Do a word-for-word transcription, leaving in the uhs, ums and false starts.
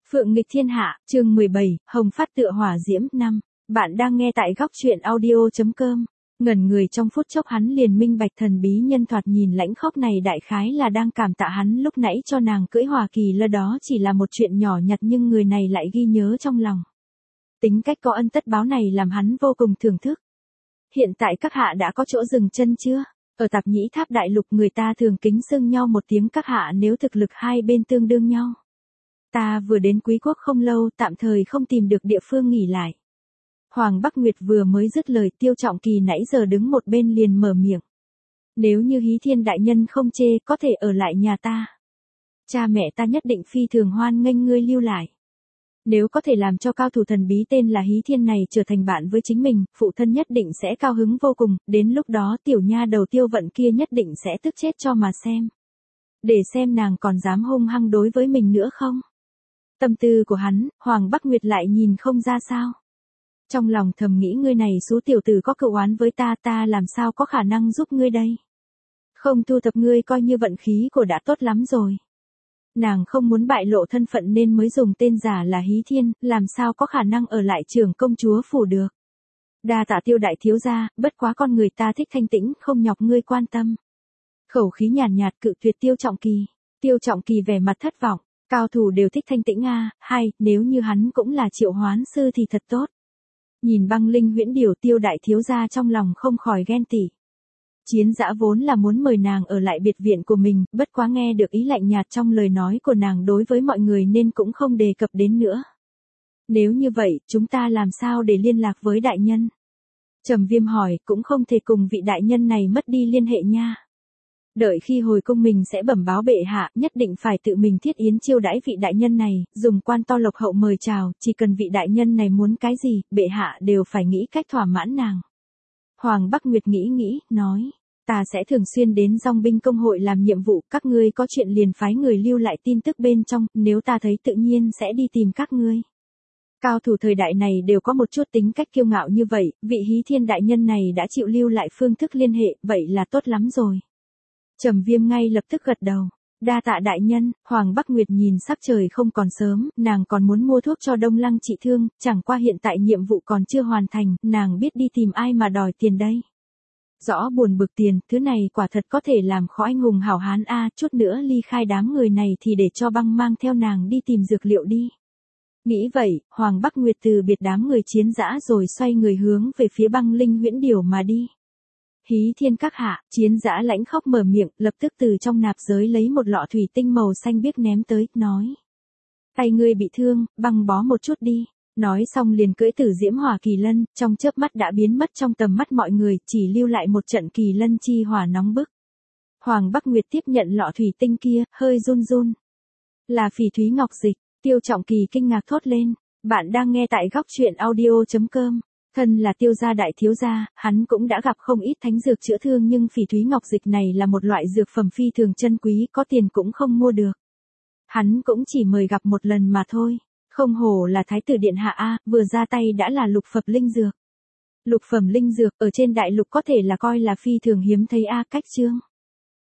Phượng nghịch thiên hạ, chương mười bảy, Hồng phát tựa hỏa diễm năm. Bạn đang nghe tại góc truyện audio chấm com. Ngẩn người trong phút chốc hắn liền minh bạch thần bí nhân thoạt nhìn lãnh khốc này đại khái là đang cảm tạ hắn lúc nãy cho nàng cưỡi hòa kỳ lân, đó chỉ là một chuyện nhỏ nhặt nhưng người này lại ghi nhớ trong lòng. Tính cách có ân tất báo này làm hắn vô cùng thưởng thức. Hiện tại các hạ đã có chỗ dừng chân chưa? Ở Tạp Nhĩ Tháp đại lục người ta thường kính xưng nhau một tiếng các hạ nếu thực lực hai bên tương đương nhau. Ta vừa đến Quý quốc không lâu, tạm thời không tìm được địa phương nghỉ lại. Hoàng Bắc Nguyệt vừa mới dứt lời, Tiêu Trọng Kỳ nãy giờ đứng một bên liền mở miệng. Nếu như Hí Thiên đại nhân không chê, có thể ở lại nhà ta. Cha mẹ ta nhất định phi thường hoan nghênh ngươi lưu lại. Nếu có thể làm cho cao thủ thần bí tên là Hí Thiên này trở thành bạn với chính mình, phụ thân nhất định sẽ cao hứng vô cùng, đến lúc đó tiểu nha đầu Tiêu Vận kia nhất định sẽ tức chết cho mà xem. Để xem nàng còn dám hung hăng đối với mình nữa không? Tâm tư của hắn, Hoàng Bắc Nguyệt lại nhìn không ra sao. Trong lòng thầm nghĩ ngươi này số tiểu tử có cựu oán với ta, ta làm sao có khả năng giúp ngươi đây? Không thu thập ngươi coi như vận khí của đã tốt lắm rồi. Nàng không muốn bại lộ thân phận nên mới dùng tên giả là Hí Thiên, làm sao có khả năng ở lại trưởng công chúa phủ được. Đa tạ Tiêu đại thiếu gia, bất quá con người ta thích thanh tĩnh, không nhọc ngươi quan tâm. Khẩu khí nhàn nhạt, nhạt cự tuyệt Tiêu Trọng Kỳ. Tiêu Trọng Kỳ vẻ mặt thất vọng. Cao thủ đều thích thanh tĩnh a, hay, nếu như hắn cũng là triệu hoán sư thì thật tốt. Nhìn Băng Linh Huyễn Điểu, Tiêu đại thiếu gia trong lòng không khỏi ghen tị. Chiến Dã vốn là muốn mời nàng ở lại biệt viện của mình, bất quá nghe được ý lạnh nhạt trong lời nói của nàng đối với mọi người nên cũng không đề cập đến nữa. Nếu như vậy, chúng ta làm sao để liên lạc với đại nhân? Trầm Viêm hỏi, cũng không thể cùng vị đại nhân này mất đi liên hệ nha. Đợi khi hồi cung mình sẽ bẩm báo bệ hạ, nhất định phải tự mình thiết yến chiêu đãi vị đại nhân này, dùng quan to lộc hậu mời chào, chỉ cần vị đại nhân này muốn cái gì, bệ hạ đều phải nghĩ cách thỏa mãn nàng. Hoàng Bắc Nguyệt nghĩ nghĩ, nói, ta sẽ thường xuyên đến dòng binh công hội làm nhiệm vụ, các ngươi có chuyện liền phái người lưu lại tin tức bên trong, nếu ta thấy tự nhiên sẽ đi tìm các ngươi. Cao thủ thời đại này đều có một chút tính cách kiêu ngạo như vậy, vị Hí Thiên đại nhân này đã chịu lưu lại phương thức liên hệ, vậy là tốt lắm rồi. Trầm Viêm ngay lập tức gật đầu. Đa tạ đại nhân. Hoàng Bắc Nguyệt nhìn sắc trời không còn sớm, nàng còn muốn mua thuốc cho Đông Lăng trị thương, chẳng qua hiện tại nhiệm vụ còn chưa hoàn thành, nàng biết đi tìm ai mà đòi tiền đây. Rõ buồn bực tiền, thứ này quả thật có thể làm khó anh hùng hảo hán a, chút nữa ly khai đám người này thì để cho Băng mang theo nàng đi tìm dược liệu đi. Nghĩ vậy, Hoàng Bắc Nguyệt từ biệt đám người Chiến Dã rồi xoay người hướng về phía Băng Linh Huyễn Điểu mà đi. Hí Thiên các hạ, Chiến Dã lãnh khóc mở miệng, lập tức từ trong nạp giới lấy một lọ thủy tinh màu xanh biếc ném tới, nói. Tay ngươi bị thương, băng bó một chút đi. Nói xong liền cưỡi Tử Diễm Hỏa Kỳ Lân, trong chớp mắt đã biến mất trong tầm mắt mọi người, chỉ lưu lại một trận Kỳ Lân chi hỏa nóng bức. Hoàng Bắc Nguyệt tiếp nhận lọ thủy tinh kia, hơi run run. Là Phỉ Thúy Ngọc Dịch. Tiêu Trọng Kỳ kinh ngạc thốt lên. Bạn đang nghe tại góc truyện audio chấm com. Thân là Tiêu gia đại thiếu gia, hắn cũng đã gặp không ít thánh dược chữa thương nhưng Phỉ Thúy Ngọc Dịch này là một loại dược phẩm phi thường chân quý, có tiền cũng không mua được. Hắn cũng chỉ mời gặp một lần mà thôi. Không hổ là thái tử điện hạ a, vừa ra tay đã là lục phẩm linh dược. Lục phẩm linh dược ở trên đại lục có thể là coi là phi thường hiếm thấy a, cách chương.